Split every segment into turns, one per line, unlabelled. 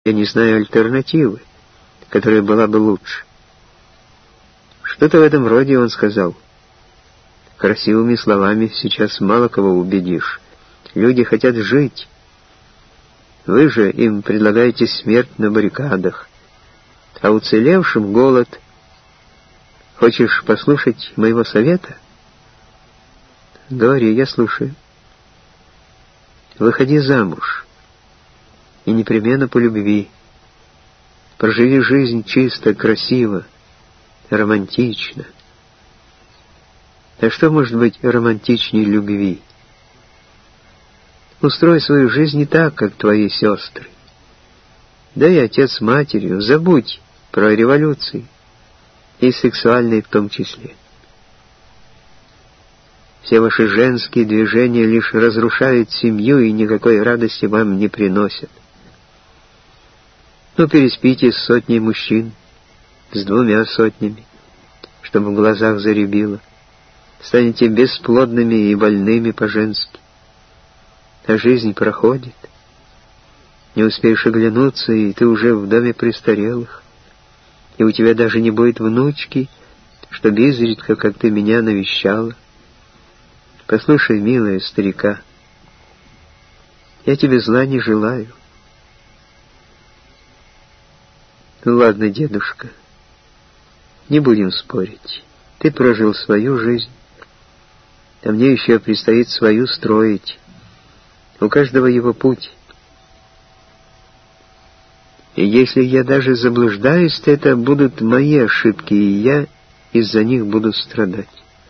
Я не знаю альтернативы, которая была бы лучше. Что-то в этом роде он сказал. Красивыми словами сейчас мало кого убедишь. Люди хотят жить. Вы же им предлагаете смерть на баррикадах, а уцелевшим голод. Хочешь послушать моего совета? Говори, я слушаю. Выходи замуж. И непременно по любви. Проживи жизнь чисто, красиво, романтично. А что может быть романтичнее любви? Устрой свою жизнь не так, как твои сестры. Да и отец с матерью. Забудь про революции, и сексуальные в том числе. Все ваши женские движения лишь разрушают семью и никакой радости вам не приносят. Ну, переспите с сотней мужчин, с 2 сотнями, чтобы в глазах зарябило. Станете бесплодными и больными по-женски. А жизнь проходит. Не успеешь оглянуться, и ты уже в доме престарелых. И у тебя даже не будет внучки, чтобы изредка, как ты меня навещала. Послушай, милая старика, я тебе зла не желаю. Ну ладно, дедушка, не будем спорить. Ты прожил свою жизнь, а мне еще предстоит свою строить. У каждого его путь. И если я даже заблуждаюсь, то это будут мои ошибки, и я из-за них буду страдать.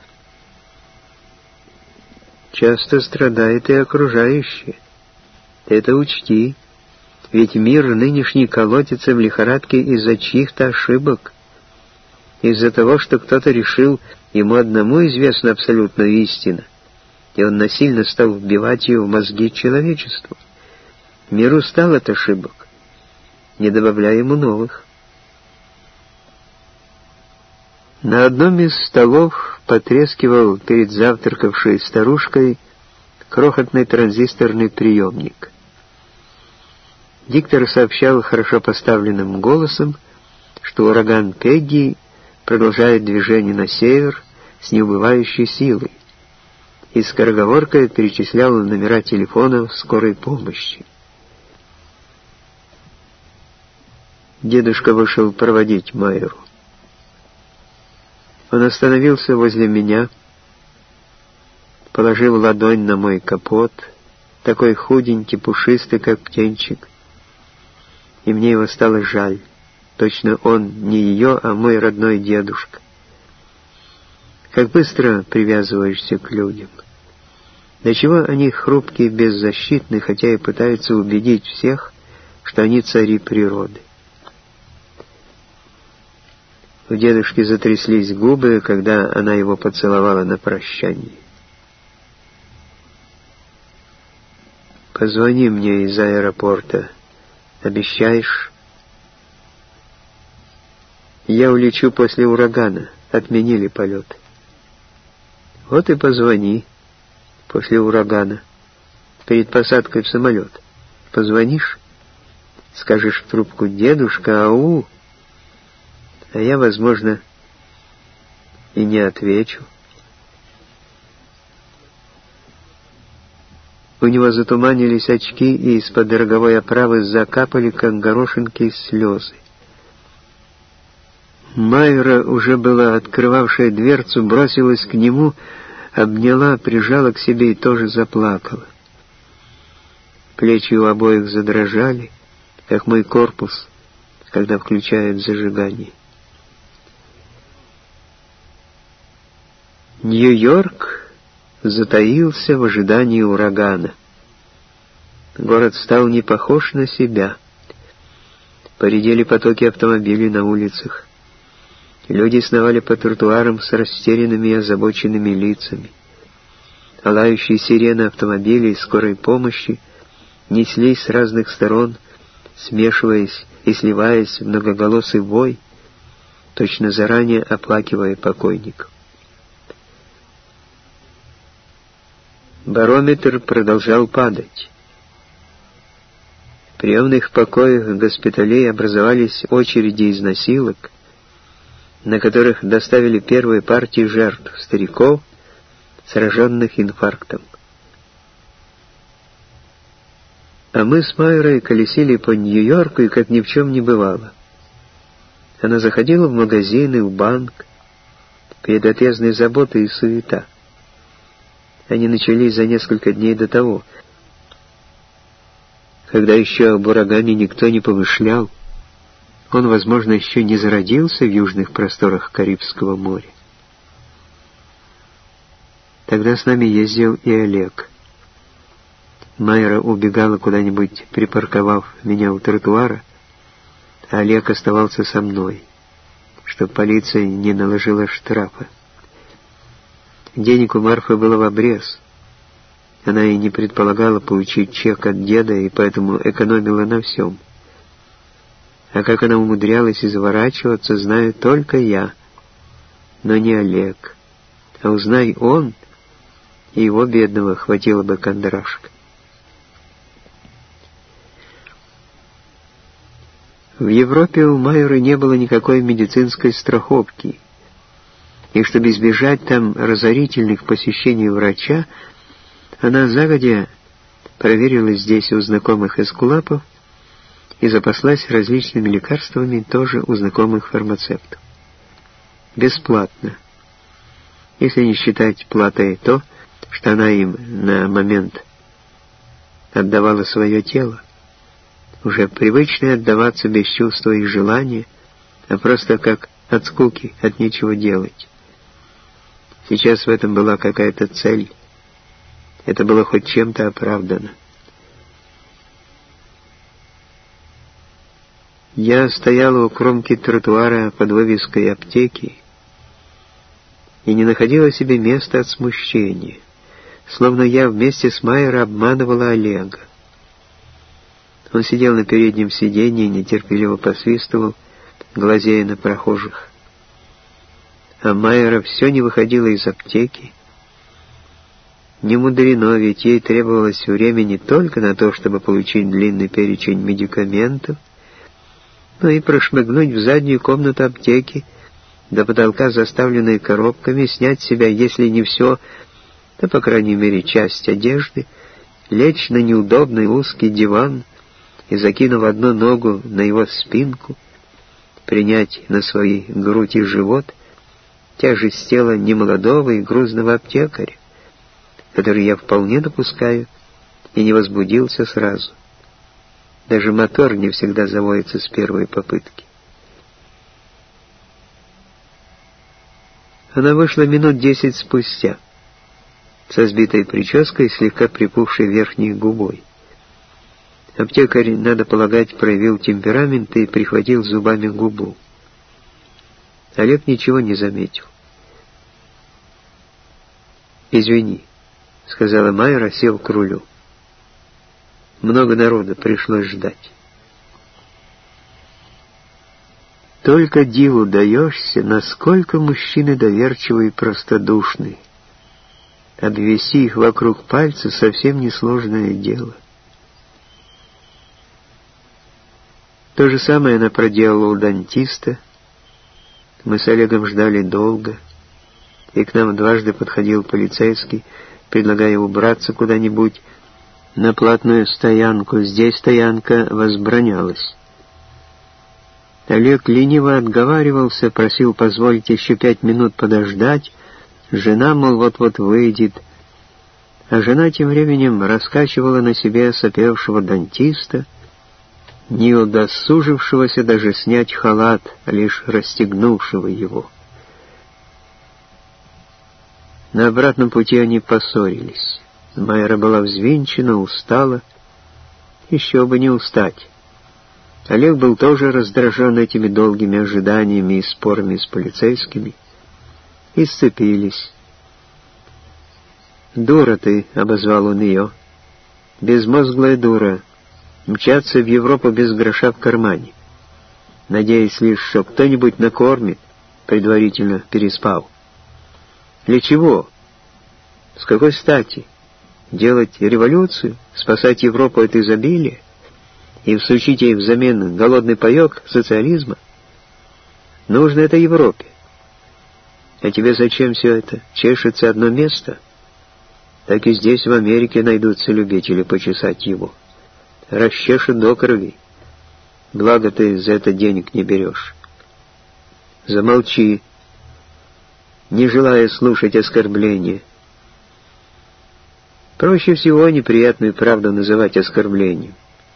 Часто страдают и окружающие. Ты это учти, ведь мир нынешний колотится в лихорадке из-за чьих-то ошибок, из-за того, что кто-то решил, ему одному известна абсолютная истина, и он насильно стал вбивать ее в мозги человечеству. Мир устал от ошибок, не добавляя ему новых. На одном из столов потрескивал перед завтракавшей старушкой крохотный транзисторный приемник. Диктор сообщал хорошо поставленным голосом, что ураган Пегги продолжает движение на север с неубывающей силой, и скороговоркой перечислял номера телефонов скорой помощи. Дедушка вышел проводить Майру. Он остановился возле меня, положил ладонь на мой капот, такой худенький, пушистый, как птенчик, и мне его стало жаль. Точно он не ее, а мой родной дедушка. Как быстро привязываешься к людям. До чего они хрупкие, беззащитны, хотя и пытаются убедить всех, что они цари природы. У дедушки затряслись губы, когда она его поцеловала на прощание. «Позвони мне из аэропорта. Обещаешь?» «Я улечу после урагана. Отменили полет». «Вот и позвони после урагана, перед посадкой в самолет. Позвонишь, скажешь в трубку: «Дедушка, ау!» А я, возможно, и не отвечу. У него затуманились очки, и из-под роговой оправы закапали, как горошинки, слезы. Майра, уже была открывавшая дверцу, бросилась к нему, обняла, прижала к себе и тоже заплакала. Плечи у обоих задрожали, как мой корпус, когда включают зажигание. Нью-Йорк затаился в ожидании урагана. Город стал не похож на себя. Поредели потоки автомобилей на улицах. Люди сновали по тротуарам с растерянными и озабоченными лицами. А лающие сирены автомобилей скорой помощи неслись с разных сторон, смешиваясь и сливаясь в многоголосый вой, точно заранее оплакивая покойников. Барометр продолжал падать. В приемных покоях госпиталей образовались очереди из носилок, на которых доставили первые партии жертв, стариков, сраженных инфарктом. А мы с Майрой колесили по Нью-Йорку, и как ни в чем не бывало. Она заходила в магазины, в банк, перед отъездной заботой и суета. Они начались за несколько дней до того, когда еще об урагане никто не помышлял. Он, возможно, еще не зародился в южных просторах Карибского моря. Тогда с нами ездил и Олег. Майра убегала куда-нибудь, припарковав меня у тротуара, а Олег оставался со мной, чтобы полиция не наложила штрафа. Денег у Марфы было в обрез. Она и не предполагала получить чек от деда, и поэтому экономила на всем. А как она умудрялась изворачиваться, знаю только я, но не Олег. А узнай он, и его бедного хватило бы кондрашка. В Европе у Майры не было никакой медицинской страховки, и чтобы избежать там разорительных посещений врача, она загодя проверила здесь у знакомых эскулапов и запаслась различными лекарствами тоже у знакомых фармацевтов. Бесплатно, если не считать платой то, что она им на момент отдавала свое тело, уже привычное отдаваться без чувства и желания, а просто как от скуки, от нечего делать. Сейчас в этом была какая-то цель. Это было хоть чем-то оправдано. Я стояла у кромки тротуара под вывеской аптеки и не находила себе места от смущения, словно я вместе с Майерой обманывала Олега. Он сидел на переднем сиденье и нетерпеливо посвистывал, глазея на прохожих. А Майера все не выходила из аптеки. Не мудрено, ведь ей требовалось время не только на то, чтобы получить длинный перечень медикаментов, но и прошмыгнуть в заднюю комнату аптеки, до потолка заставленной коробками, снять с себя, если не все, то, по крайней мере, часть одежды, лечь на неудобный узкий диван и, закинув одну ногу на его спинку, принять на свои грудь и живот тяжесть тела немолодого и грузного аптекаря, который я вполне допускаю и не возбудился сразу. Даже мотор не всегда заводится с первой попытки. Она вышла минут 10 спустя, со сбитой прической и слегка припухшей верхней губой. Аптекарь, надо полагать, проявил темперамент и прихватил зубами губу. Олег ничего не заметил. «Извини», — сказала Майра, сев к рулю. Много народа пришлось ждать. Только диву даешься, насколько мужчины доверчивы и простодушны. Обвести их вокруг пальца совсем несложное дело. То же самое она проделала у дантиста. Мы с Олегом ждали долго, и к нам дважды подходил полицейский, предлагая убраться куда-нибудь на платную стоянку. Здесь стоянка возбранялась. Олег лениво отговаривался, просил позволить еще 5 минут подождать. Жена, мол, вот-вот выйдет. А жена тем временем раскачивала на себе сопевшего дантиста, не удосужившегося даже снять халат, а лишь расстегнувшего его. На обратном пути они поссорились. Майра была взвинчена, устала. Еще бы не устать. Олег был тоже раздражен этими долгими ожиданиями и спорами с полицейскими. И сцепились. «Дура ты», — обозвал он ее. «Безмозглая дура. Мчаться в Европу без гроша в кармане, надеясь лишь, что кто-нибудь накормит, предварительно переспал. Для чего? С какой стати? Делать революцию? Спасать Европу от изобилия? и всучить ей взамен голодный паёк социализма? Нужно это Европе. А тебе зачем все это? Чешется одно место? Так и здесь, в Америке, найдутся любители почесать его. Расчешут до крови. Благо ты за это денег не берешь. Замолчи, не желая слушать оскорбления. Проще всего неприятную правду называть оскорблением.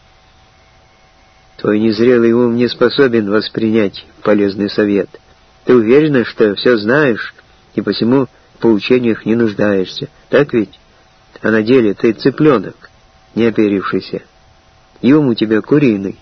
Твой незрелый ум не способен воспринять полезный совет. Ты уверена, что все знаешь, и посему в поучениях не нуждаешься. Так ведь? А на деле ты цыпленок, не оперившийся. И ум у тебя куриный.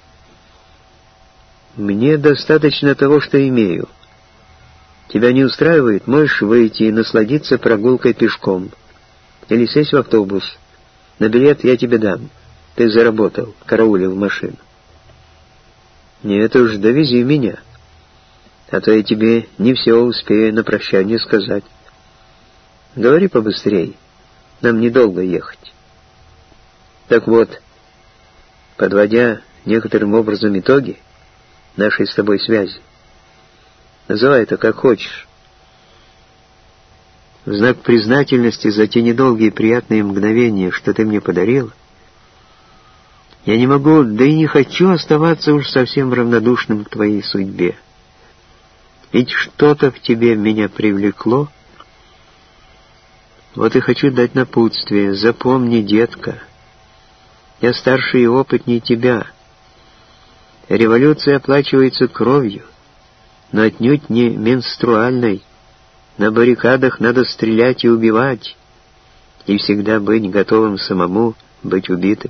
Мне достаточно того, что имею. Тебя не устраивает? Можешь выйти и насладиться прогулкой пешком. Или сесть в автобус. На билет я тебе дам. Ты заработал, караулил машину. Нет уж, довези меня. А то я тебе не все успею на прощание сказать. Говори побыстрей. Нам недолго ехать. Так вот, подводя некоторым образом итоги нашей с тобой связи, называй это как хочешь. В знак признательности за те недолгие приятные мгновения, что ты мне подарил, я не могу, да и не хочу оставаться уж совсем равнодушным к твоей судьбе. Ведь что-то в тебе меня привлекло. Вот и хочу дать напутствие. Запомни, детка, я старше и опытнее тебя. Революция оплачивается кровью, но отнюдь не менструальной. На баррикадах надо стрелять и убивать, и всегда быть готовым самому быть убитым.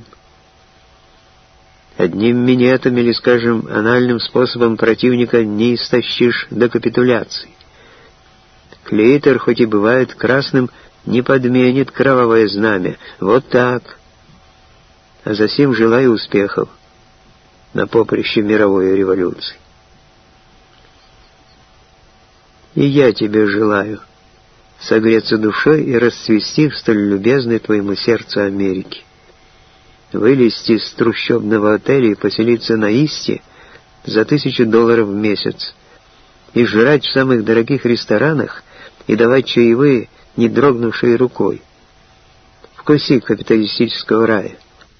Одним минетом или, скажем, анальным способом противника не истощишь до капитуляции. Клейтер, хоть и бывает красным, не подменит кровавое знамя. Вот так. А засим желаю успехов на поприще мировой революции. И я тебе желаю согреться душой и расцвести в столь любезной твоему сердцу Америке. Вылезти из трущобного отеля и поселиться на Исте за $1000 в месяц, и жрать в самых дорогих ресторанах, и давать чаевые, не дрогнувшей рукой. Вкуси капиталистического рая.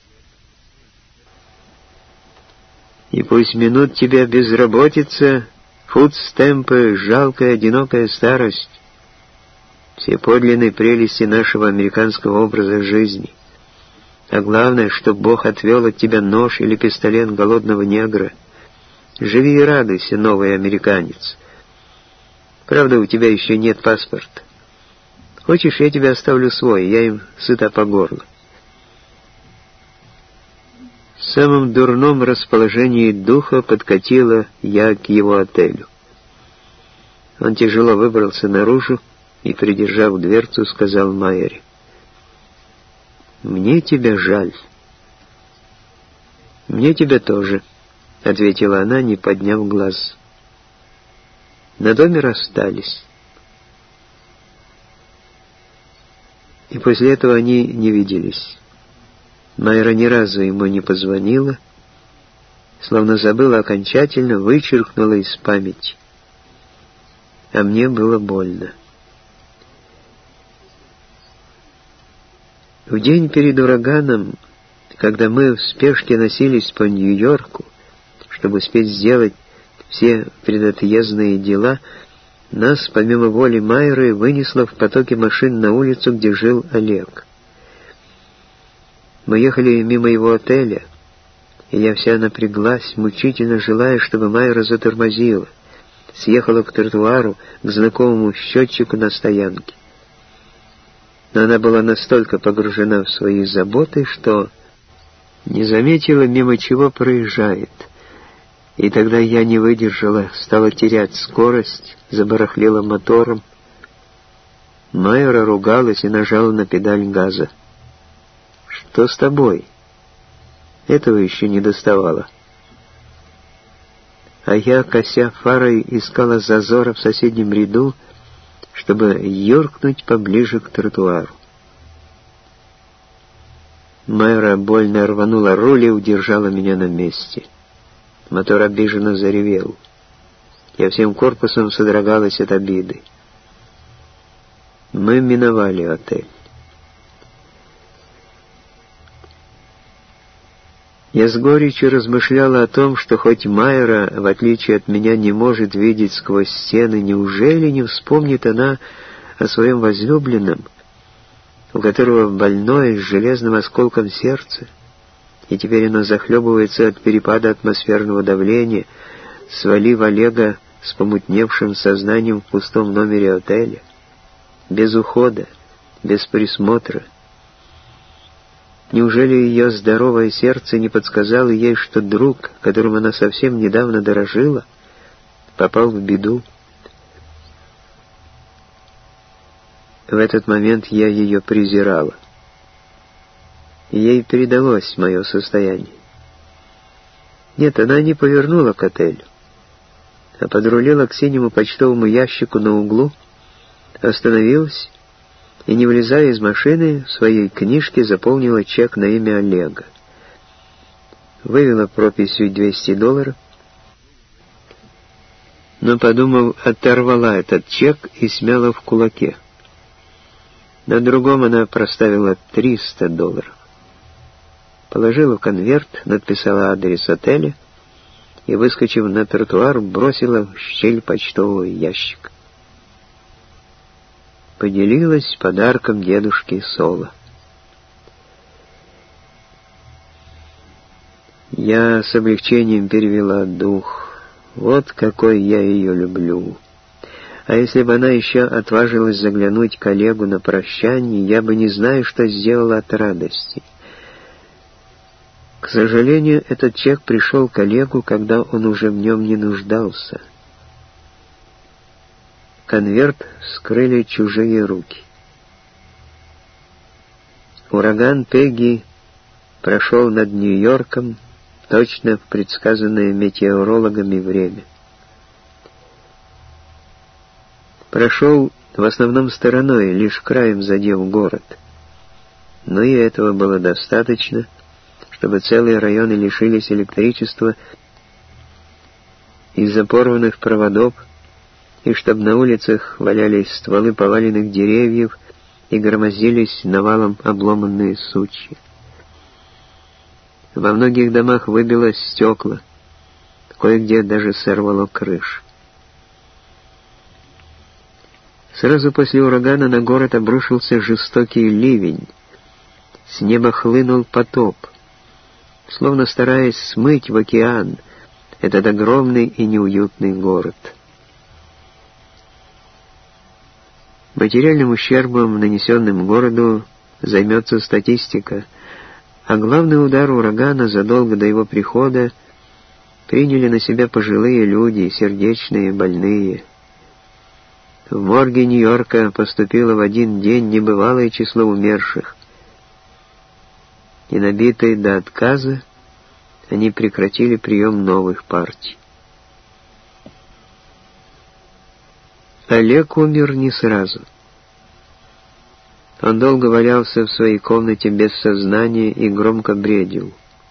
И пусть минут тебя безработица, фудстемпы, жалкая, одинокая старость, все подлинные прелести нашего американского образа жизни. А главное, чтоб Бог отвел от тебя нож или пистолет голодного негра. Живи и радуйся, новый американец. Правда, у тебя еще нет паспорта. Хочешь, я тебе оставлю свой, я им сыта по горло. В самом дурном расположении духа подкатила я к его отелю. Он тяжело выбрался наружу и, придержав дверцу, сказал Майере: «Мне тебя жаль». «Мне тебя тоже», — ответила она, не подняв глаз. На доме расстались. И после этого они не виделись. Майра ни разу ему не позвонила, словно забыла окончательно, вычеркнула из памяти. А мне было больно. В день перед ураганом, когда мы в спешке носились по Нью-Йорку, чтобы успеть сделать все предотъездные дела, нас, помимо воли Майры, вынесло в потоке машин на улицу, где жил Олег. Мы ехали мимо его отеля, и я вся напряглась, мучительно желая, чтобы Майра затормозила, съехала к тротуару, к знакомому счетчику на стоянке. Но она была настолько погружена в свои заботы, что не заметила, мимо чего проезжает. И тогда я не выдержала, стала терять скорость, забарахлила мотором. Майра ругалась и нажала на педаль газа. «Что с тобой?» Этого еще не доставало. А я, кося фарой, искала зазора в соседнем ряду, чтобы юркнуть поближе к тротуару. Майра больно рванула руль и удержала меня на месте. Мотор обиженно заревел. Я всем корпусом содрогалась от обиды. Мы миновали отель. Я с горечью размышляла о том, что хоть Майра, в отличие от меня, не может видеть сквозь стены, неужели не вспомнит она о своем возлюбленном, у которого больное с железным осколком сердце, и теперь она захлебывается от перепада атмосферного давления, свалив Олега с помутневшим сознанием в пустом номере отеля, без ухода, без присмотра. Неужели ее здоровое сердце не подсказало ей, что друг, которым она совсем недавно дорожила, попал в беду? В этот момент я ее презирала. Ей передалось мое состояние. Нет, она не повернула к отелю, а подрулила к синему почтовому ящику на углу, остановилась и, не вылезая из машины, в своей книжке заполнила чек на имя Олега. Вывела прописью $200, но, подумав, оторвала этот чек и смяла в кулаке. На другом она проставила $300. Положила в конверт, написала адрес отеля и, выскочив на тротуар, бросила в щель почтового ящика. Поделилась подарком дедушки Соло. Я с облегчением перевела дух. Вот какой я ее люблю. А если бы она еще отважилась заглянуть к Олегу на прощание, я бы не знаю, что сделала от радости. К сожалению, этот чек пришел к Олегу, когда он уже в нем не нуждался. Конверт вскрыли чужие руки. Ураган Пегги прошел над Нью-Йорком точно в предсказанное метеорологами время. Прошел в основном стороной, лишь краем задев город. Но и этого было достаточно, чтобы целые районы лишились электричества из-за порванных проводов, и чтобы на улицах валялись стволы поваленных деревьев и громоздились навалом обломанные сучья. Во многих домах выбило стекла, кое-где даже сорвало крышу. Сразу после урагана на город обрушился жестокий ливень. С неба хлынул потоп, словно стараясь смыть в океан этот огромный и неуютный город. Материальным ущербом, нанесенным городу, займется статистика, а главный удар урагана задолго до его прихода приняли на себя пожилые люди, сердечные, больные. В морге Нью-Йорка поступило в один день небывалое число умерших, и набитые до отказа они прекратили прием новых партий. Олег умер не сразу. Он долго валялся в своей комнате без сознания и громко бредил.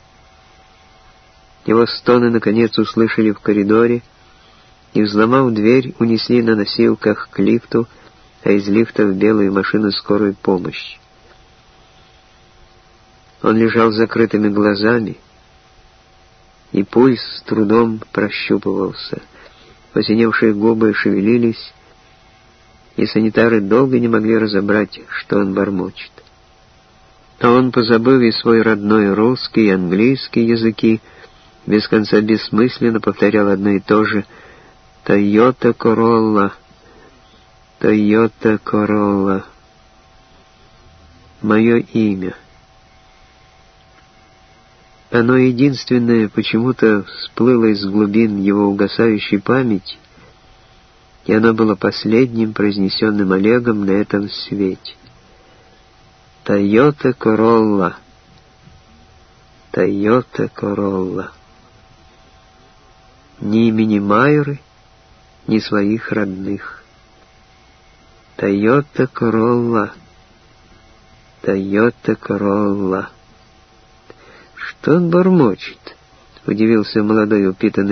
Его стоны, наконец, услышали в коридоре и, взломав дверь, унесли на носилках к лифту, а из лифта в белую машину скорой помощи. Он лежал с закрытыми глазами, и пульс с трудом прощупывался. Посиневшие губы шевелились, и санитары долго не могли разобрать, что он бормочет. А он, позабыв и свой родной русский, и английский языки, без конца бессмысленно повторял одно и то же: «Тойота Королла, Тойота Королла, мое имя». Оно единственное почему-то всплыло из глубин его угасающей памяти, и оно было последним произнесенным Олегом на этом свете. «Тойота Королла, Тойота Королла». Ни имени Майры, ни своих родных. «Тойота Королла, Тойота Королла». «Что он бормочет?» — удивился молодой упитанный